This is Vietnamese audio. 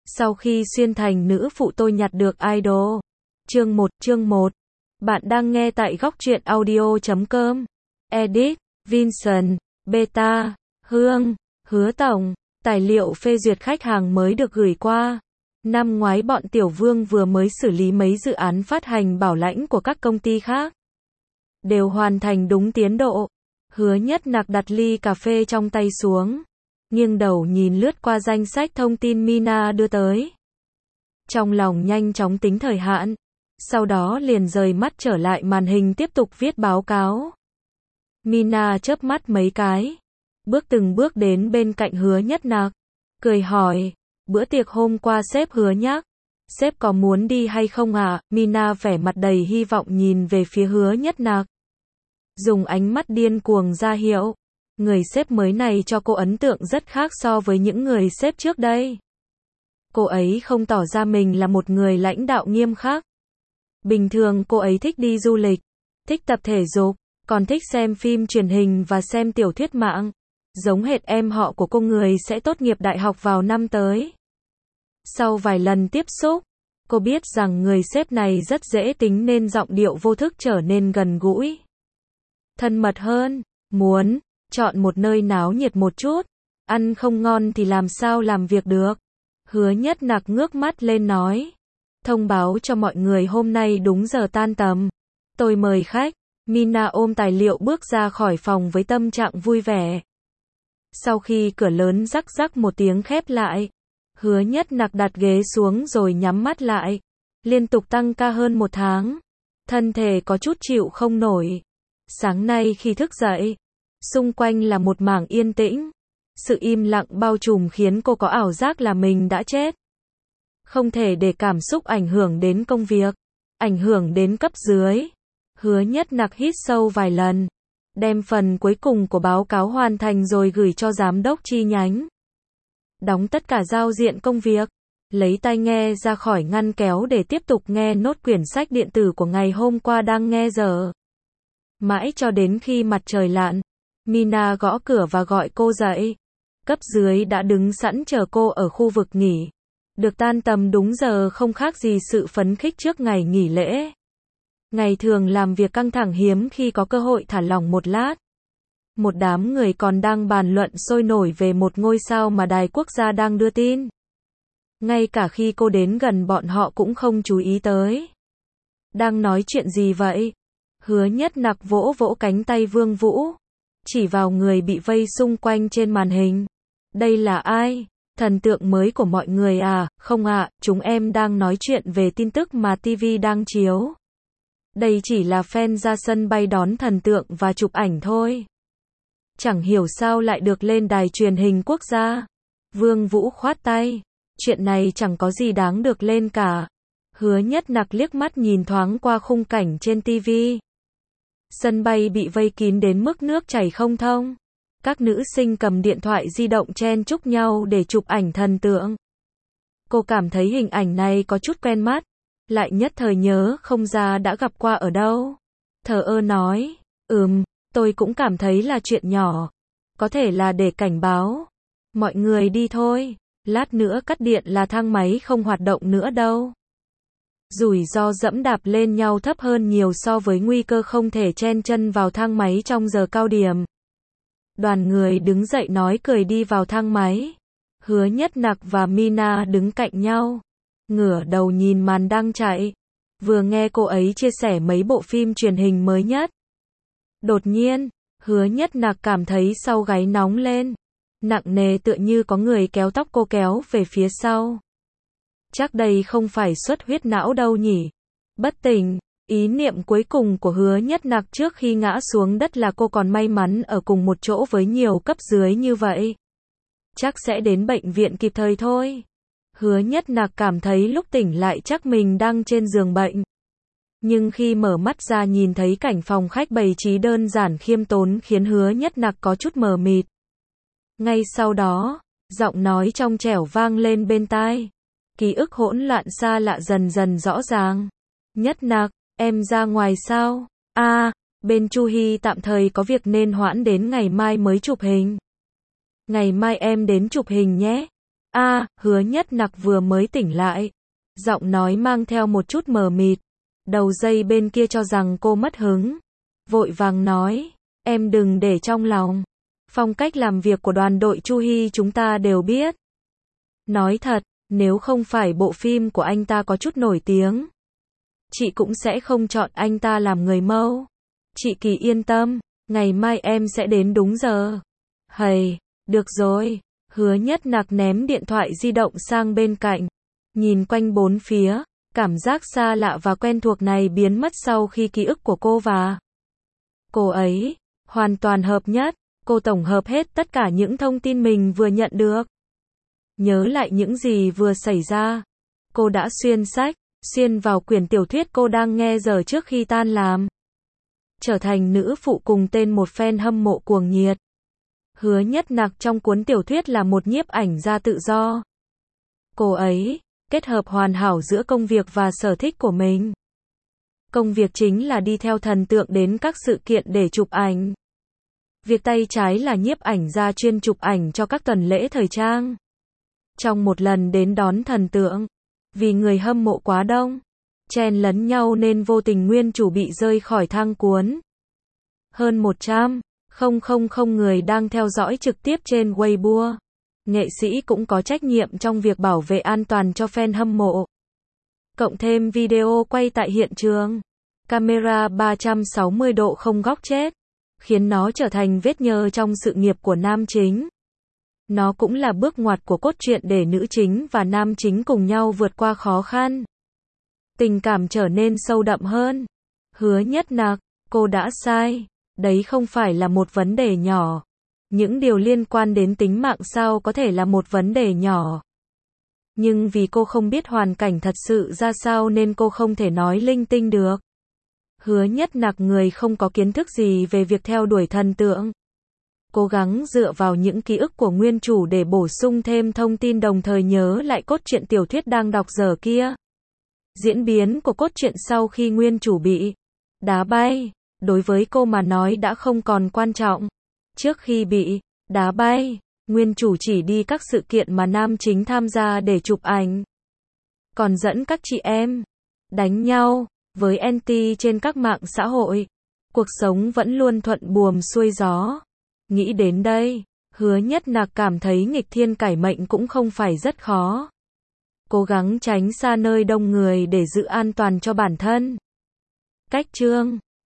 Sau khi xuyên thành nữ phụ tôi nhặt được idol. Chương 1. Bạn đang nghe tại góc truyện audio.com. Edit, Vincent, Beta, Hương, Hứa Tổng. Tài liệu phê duyệt khách hàng mới được gửi qua. Năm ngoái bọn Tiểu Vương vừa mới xử lý mấy dự án phát hành bảo lãnh của các công ty khác. Đều hoàn thành đúng tiến độ. Hứa Nhất Nặc đặt ly cà phê trong tay xuống, nghiêng đầu nhìn lướt qua danh sách thông tin Mina đưa tới. Trong lòng nhanh chóng tính thời hạn, sau đó liền rời mắt trở lại màn hình tiếp tục viết báo cáo. Mina chớp mắt mấy cái, bước từng bước đến bên cạnh Hứa Nhất Nặc, cười hỏi, bữa tiệc hôm qua sếp hứa nhắc, sếp có muốn đi hay không ạ? Mina vẻ mặt đầy hy vọng nhìn về phía Hứa Nhất Nặc, dùng ánh mắt điên cuồng ra hiệu. Người sếp mới này cho cô ấn tượng rất khác so với những người sếp trước đây. Cô ấy không tỏ ra mình là một người lãnh đạo nghiêm khắc. Bình thường cô ấy thích đi du lịch, thích tập thể dục, còn thích xem phim truyền hình và xem tiểu thuyết mạng. Giống hệt em họ của cô, người sẽ tốt nghiệp đại học vào năm tới. Sau vài lần tiếp xúc, cô biết rằng người sếp này rất dễ tính nên giọng điệu vô thức trở nên gần gũi, thân mật hơn. Muốn chọn một nơi náo nhiệt một chút, ăn không ngon thì làm sao làm việc được. Hứa Nhất Nặc ngước mắt lên nói, thông báo cho mọi người hôm nay đúng giờ tan tầm, tôi mời khách. Mina ôm tài liệu bước ra khỏi phòng với tâm trạng vui vẻ. Sau khi cửa lớn rắc rắc một tiếng khép lại, Hứa Nhất Nặc đặt ghế xuống rồi nhắm mắt lại. Liên tục tăng ca hơn một tháng, thân thể có chút chịu không nổi. Sáng nay khi thức dậy, xung quanh là một mảng yên tĩnh. Sự im lặng bao trùm khiến cô có ảo giác là mình đã chết. Không thể để cảm xúc ảnh hưởng đến công việc, ảnh hưởng đến cấp dưới. Hứa Nhất Nặc hít sâu vài lần, đem phần cuối cùng của báo cáo hoàn thành rồi gửi cho giám đốc chi nhánh. Đóng tất cả giao diện công việc, lấy tai nghe ra khỏi ngăn kéo để tiếp tục nghe nốt quyển sách điện tử của ngày hôm qua đang nghe dở. Mãi cho đến khi mặt trời lặn, Mina gõ cửa và gọi cô dậy. Cấp dưới đã đứng sẵn chờ cô ở khu vực nghỉ. Được tan tầm đúng giờ không khác gì sự phấn khích trước ngày nghỉ lễ. Ngày thường làm việc căng thẳng hiếm khi có cơ hội thả lỏng một lát. Một đám người còn đang bàn luận sôi nổi về một ngôi sao mà đài quốc gia đang đưa tin. Ngay cả khi cô đến gần bọn họ cũng không chú ý tới. Đang nói chuyện gì vậy? Hứa Nhất Nặc vỗ vỗ cánh tay Vương Vũ, chỉ vào người bị vây xung quanh trên màn hình. Đây là ai? Thần tượng mới của mọi người à? Không ạ, chúng em đang nói chuyện về tin tức mà TV đang chiếu. Đây chỉ là fan ra sân bay đón thần tượng và chụp ảnh thôi. Chẳng hiểu sao lại được lên đài truyền hình quốc gia. Vương Vũ khoát tay. Chuyện này chẳng có gì đáng được lên cả. Hứa Nhất Nặc liếc mắt nhìn thoáng qua khung cảnh trên TV. Sân bay bị vây kín đến mức nước chảy không thông. Các nữ sinh cầm điện thoại di động chen chúc nhau để chụp ảnh thần tượng. Cô cảm thấy hình ảnh này có chút quen mắt, lại nhất thời nhớ không ra đã gặp qua ở đâu. Thờ ơ nói, tôi cũng cảm thấy là chuyện nhỏ. Có thể là để cảnh báo. Mọi người đi thôi, lát nữa cắt điện là thang máy không hoạt động nữa đâu. Rủi ro dẫm đạp lên nhau thấp hơn nhiều so với nguy cơ không thể chen chân vào thang máy trong giờ cao điểm. Đoàn người đứng dậy nói cười đi vào thang máy. Hứa Nhất Nặc và Mina đứng cạnh nhau, ngửa đầu nhìn màn đang chạy. Vừa nghe cô ấy chia sẻ mấy bộ phim truyền hình mới nhất. Đột nhiên, Hứa Nhất Nặc cảm thấy sau gáy nóng lên, nặng nề tựa như có người kéo tóc cô kéo về phía sau. Chắc đây không phải xuất huyết não đâu nhỉ? Bất tỉnh, ý niệm cuối cùng của Hứa Nhất Nặc trước khi ngã xuống đất là cô còn may mắn ở cùng một chỗ với nhiều cấp dưới như vậy. Chắc sẽ đến bệnh viện kịp thời thôi. Hứa Nhất Nặc cảm thấy lúc tỉnh lại chắc mình đang trên giường bệnh. Nhưng khi mở mắt ra nhìn thấy cảnh phòng khách bày trí đơn giản khiêm tốn khiến Hứa Nhất Nặc có chút mờ mịt. Ngay sau đó, giọng nói trong trẻo vang lên bên tai. Ký ức hỗn loạn xa lạ dần dần rõ ràng. Nhất Nặc, em ra ngoài sao? Bên Chu Hy tạm thời có việc nên hoãn đến ngày mai mới chụp hình. Ngày mai em đến chụp hình nhé. Hứa Nhất Nặc vừa mới tỉnh lại. Giọng nói mang theo một chút mờ mịt. Đầu dây bên kia cho rằng cô mất hứng. Vội vàng nói, em đừng để trong lòng. Phong cách làm việc của đoàn đội Chu Hy chúng ta đều biết. Nói thật, nếu không phải bộ phim của anh ta có chút nổi tiếng, chị cũng sẽ không chọn anh ta làm người mẫu. Chị Kỳ yên tâm, ngày mai em sẽ đến đúng giờ. Hầy, được rồi. Hứa Nhất Nặc ném điện thoại di động sang bên cạnh. Nhìn quanh bốn phía, cảm giác xa lạ và quen thuộc này biến mất sau khi ký ức của cô và cô ấy hoàn toàn hợp nhất. Cô tổng hợp hết tất cả những thông tin mình vừa nhận được. Nhớ lại những gì vừa xảy ra. Cô đã xuyên vào quyển tiểu thuyết cô đang nghe giờ trước khi tan làm. Trở thành nữ phụ cùng tên một fan hâm mộ cuồng nhiệt. Hứa Nhất Nặc trong cuốn tiểu thuyết là một nhiếp ảnh gia tự do. Cô ấy kết hợp hoàn hảo giữa công việc và sở thích của mình. Công việc chính là đi theo thần tượng đến các sự kiện để chụp ảnh. Việc tay trái là nhiếp ảnh gia chuyên chụp ảnh cho các tuần lễ thời trang. Trong một lần đến đón thần tượng, vì người hâm mộ quá đông, chen lấn nhau nên vô tình nguyên chủ bị rơi khỏi thang cuốn. Hơn 100,000 người đang theo dõi trực tiếp trên Weibo. Nghệ sĩ cũng có trách nhiệm trong việc bảo vệ an toàn cho fan hâm mộ. Cộng thêm video quay tại hiện trường. Camera 360 độ không góc chết, khiến nó trở thành vết nhơ trong sự nghiệp của nam chính. Nó cũng là bước ngoặt của cốt truyện để nữ chính và nam chính cùng nhau vượt qua khó khăn. Tình cảm trở nên sâu đậm hơn. Hứa Nhất Nặc, cô đã sai. Đấy không phải là một vấn đề nhỏ. Những điều liên quan đến tính mạng sao có thể là một vấn đề nhỏ. Nhưng vì cô không biết hoàn cảnh thật sự ra sao nên cô không thể nói linh tinh được. Hứa Nhất Nặc người không có kiến thức gì về việc theo đuổi thần tượng. Cố gắng dựa vào những ký ức của nguyên chủ để bổ sung thêm thông tin đồng thời nhớ lại cốt truyện tiểu thuyết đang đọc giờ kia. Diễn biến của cốt truyện sau khi nguyên chủ bị đá bay, đối với cô mà nói đã không còn quan trọng. Trước khi bị đá bay, nguyên chủ chỉ đi các sự kiện mà nam chính tham gia để chụp ảnh. Còn dẫn các chị em đánh nhau với anti trên các mạng xã hội. Cuộc sống vẫn luôn thuận buồm xuôi gió. Nghĩ đến đây, Hứa Nhất Nặc cảm thấy nghịch thiên cải mệnh cũng không phải rất khó. Cố gắng tránh xa nơi đông người để giữ an toàn cho bản thân. Cách chương